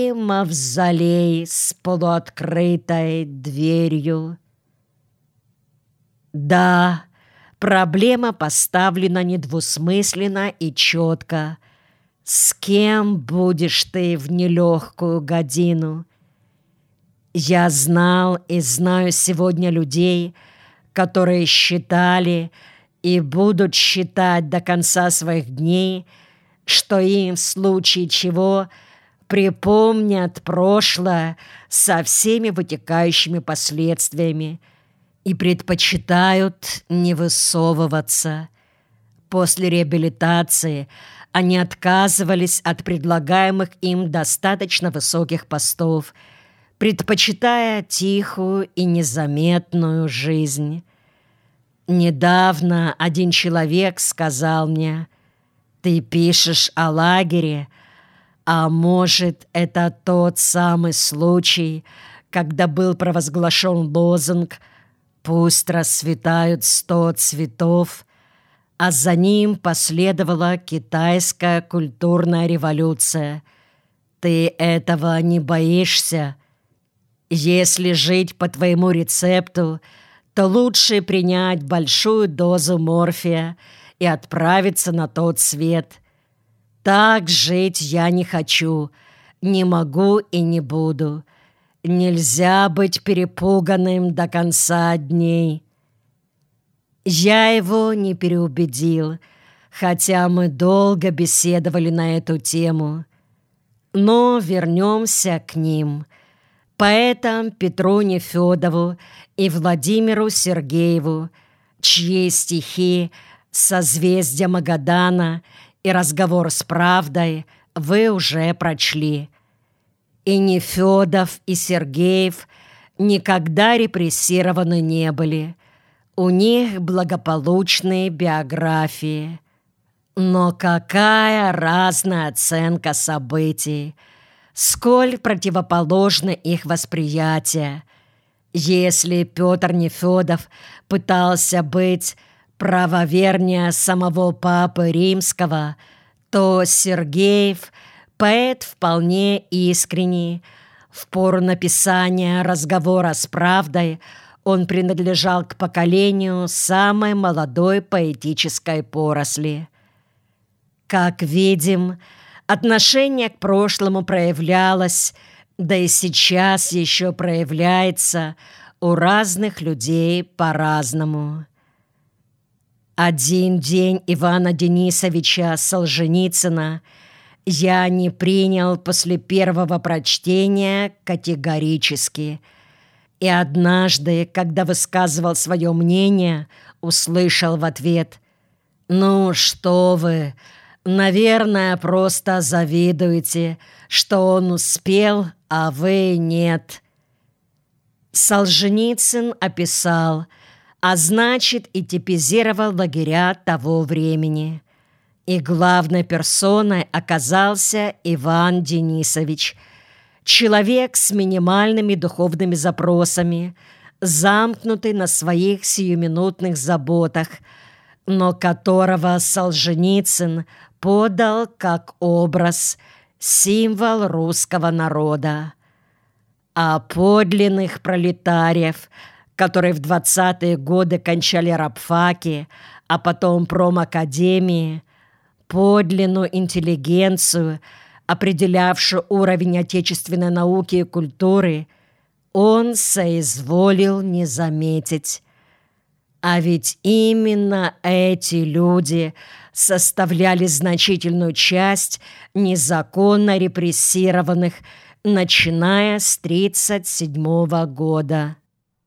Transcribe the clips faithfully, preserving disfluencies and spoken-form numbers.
И мавзолей с полуоткрытой дверью. Да, проблема поставлена недвусмысленно и четко. С кем будешь ты в нелегкую годину? Я знал и знаю сегодня людей, которые считали и будут считать до конца своих дней, что им в случае чего припомнят прошлое со всеми вытекающими последствиями и предпочитают не высовываться. После реабилитации они отказывались от предлагаемых им достаточно высоких постов, предпочитая тихую и незаметную жизнь. Недавно один человек сказал мне: «Ты пишешь о лагере, а может, это тот самый случай, когда был провозглашен лозунг «Пусть расцветают сто цветов», а за ним последовала китайская культурная революция. Ты этого не боишься? Если жить по твоему рецепту, то лучше принять большую дозу морфия и отправиться на тот свет. Так жить я не хочу, не могу и не буду. Нельзя быть перепуганным до конца дней». Я его не переубедил, хотя мы долго беседовали на эту тему. Но вернемся к ним. Поэтам Петру Нефёдову и Владимиру Сергееву, чьи стихи «Созвездие Магадана» и «Разговор с правдой» вы уже прочли. И Нефёдов, и Сергеев никогда репрессированы не были. У них благополучные биографии. Но какая разная оценка событий! Сколь противоположно их восприятие! Если Петр Нефёдов пытался быть правовернее самого Папы Римского, то Сергеев — поэт вполне искренний. В пору написания «Разговора с правдой» он принадлежал к поколению самой молодой поэтической поросли. Как видим, отношение к прошлому проявлялось, да и сейчас еще проявляется у разных людей по-разному. Один день Ивана Денисовича Солженицына я не принял после первого прочтения категорически. И однажды, когда высказывал свое мнение, услышал в ответ: «Ну что вы, наверное, просто завидуете, что он успел, а вы нет». Солженицын описал, а значит и типизировал лагеря того времени. И главной персоной оказался Иван Денисович, человек с минимальными духовными запросами, замкнутый на своих сиюминутных заботах, но которого Солженицын подал как образ, символ русского народа. А подлинных пролетариев, которые в двадцатые годы кончали рабфаки, а потом промакадемии, подлинную интеллигенцию, определявшую уровень отечественной науки и культуры, он соизволил не заметить. А ведь именно эти люди составляли значительную часть незаконно репрессированных, начиная с тридцать седьмого года.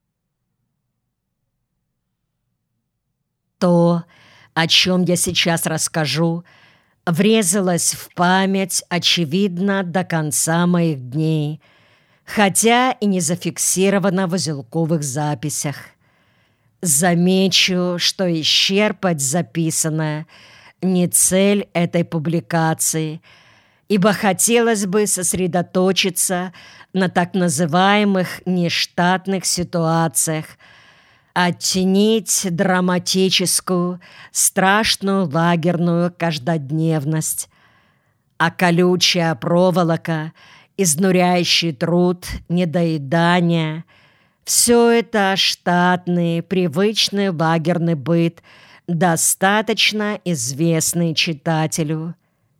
То, о чем я сейчас расскажу, врезалось в память, очевидно, до конца моих дней, хотя и не зафиксировано в узелковых записях. Замечу, что исчерпать записанное не цель этой публикации, ибо хотелось бы сосредоточиться на так называемых нештатных ситуациях, оттенить драматическую, страшную лагерную каждодневность. А колючая проволока изнуряющий труд, недоедание – все это штатный, привычный лагерный быт, достаточно известный читателю.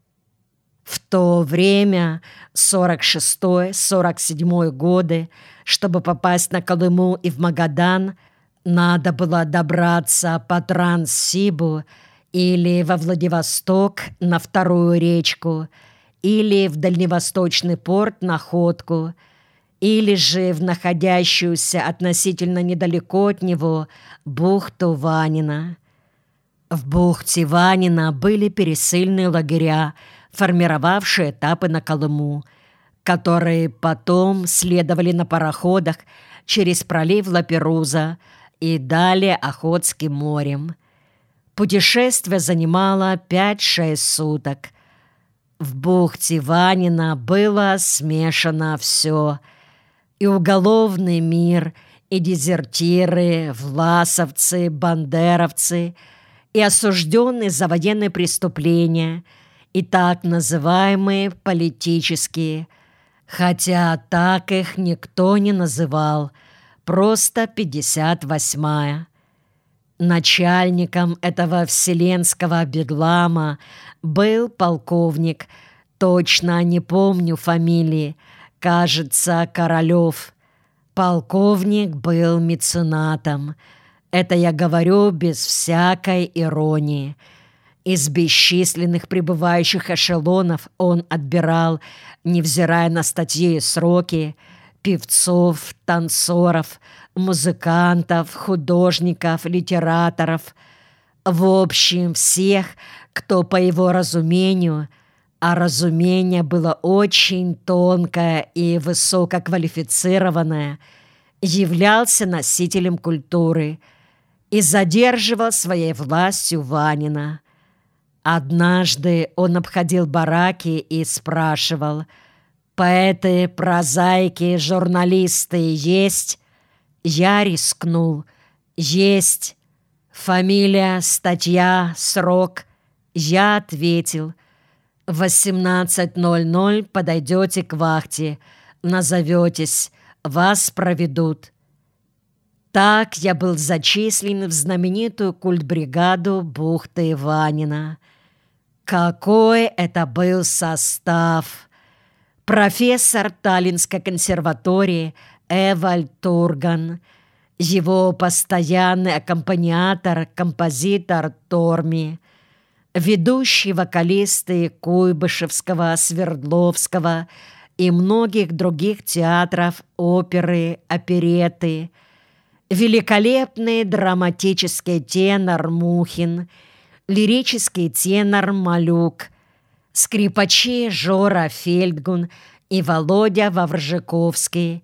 В то время, сорок шестой — сорок седьмой годы, чтобы попасть на Колыму и в Магадан, надо было добраться по Транссибу или во Владивосток на вторую речку, или в дальневосточный порт Находку, или же в находящуюся относительно недалеко от него бухту Ванина. В бухте Ванина были пересыльные лагеря, формировавшие этапы на Колыму, которые потом следовали на пароходах через пролив Лаперуза и далее Охотским морем. Путешествие занимало пять-шесть суток. В бухте Ванина было смешано все: и уголовный мир, и дезертиры, власовцы, бандеровцы, и осужденные за военные преступления, и так называемые политические, хотя так их никто не называл, просто пятьдесят восьмая. Начальником этого вселенского бедлама был полковник, точно не помню фамилии, кажется, Королев. Полковник был меценатом. Это я говорю без всякой иронии. Из бесчисленных прибывающих эшелонов он отбирал, невзирая на статьи и сроки, певцов, танцоров, музыкантов, художников, литераторов. В общем, всех, кто по его разумению, а разумение было очень тонкое и высококвалифицированное, являлся носителем культуры и задерживал своей властью Ванина. Однажды он обходил бараки и спрашивал: «Поэты, прозаики, журналисты есть?» Я рискнул: «Есть. Фамилия, статья, срок?» Я ответил: «В восемнадцать ноль-ноль подойдете к вахте, назоветесь, вас проведут». Так я был зачислен в знаменитую культбригаду бухты Ванина. Какой это был состав! Профессор Таллинской консерватории Эвальд Турган, его постоянный аккомпаниатор, композитор Торми, ведущие вокалисты Куйбышевского, Свердловского и многих других театров, оперы, оперетты, великолепный драматический тенор Мухин, лирический тенор Малюк, скрипачи Жора Фельдгун и Володя Вавржиковский,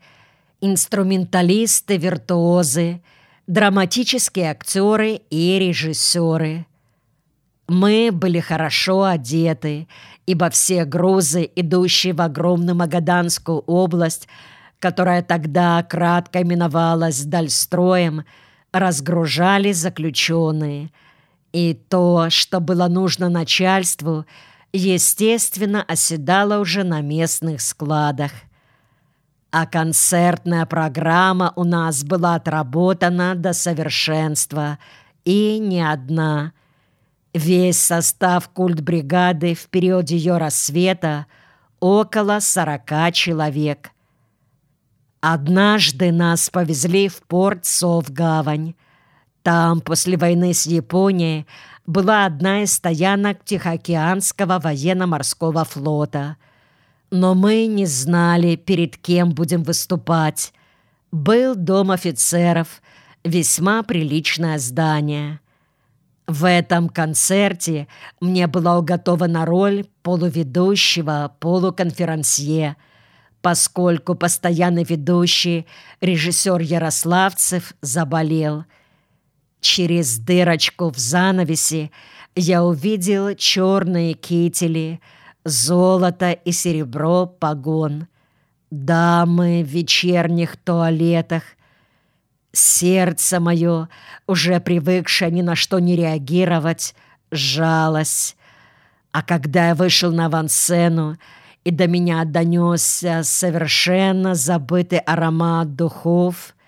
инструменталисты-виртуозы, драматические актеры и режиссеры. Мы были хорошо одеты, ибо все грузы, идущие в огромную Магаданскую область, которая тогда кратко именовалась Дальстроем, разгружали заключенные. И то, что было нужно начальству, естественно, оседало уже на местных складах. А концертная программа у нас была отработана до совершенства, и не одна. Весь состав культбригады в период ее рассвета около сорока человек. Однажды нас повезли в порт Совгавань. Там после войны с Японией была одна из стоянок Тихоокеанского военно-морского флота. Но мы не знали, перед кем будем выступать. Был дом офицеров, весьма приличное здание. В этом концерте мне была уготована роль полуведущего, полуконферансье, поскольку постоянный ведущий, режиссер Ярославцев, заболел. Через дырочку в занавесе я увидел черные кители, золото и серебро погон, дамы в вечерних туалетах. Сердце мое, уже привыкшее ни на что не реагировать, сжалось. А когда я вышел на авансцену и до меня донесся совершенно забытый аромат духов,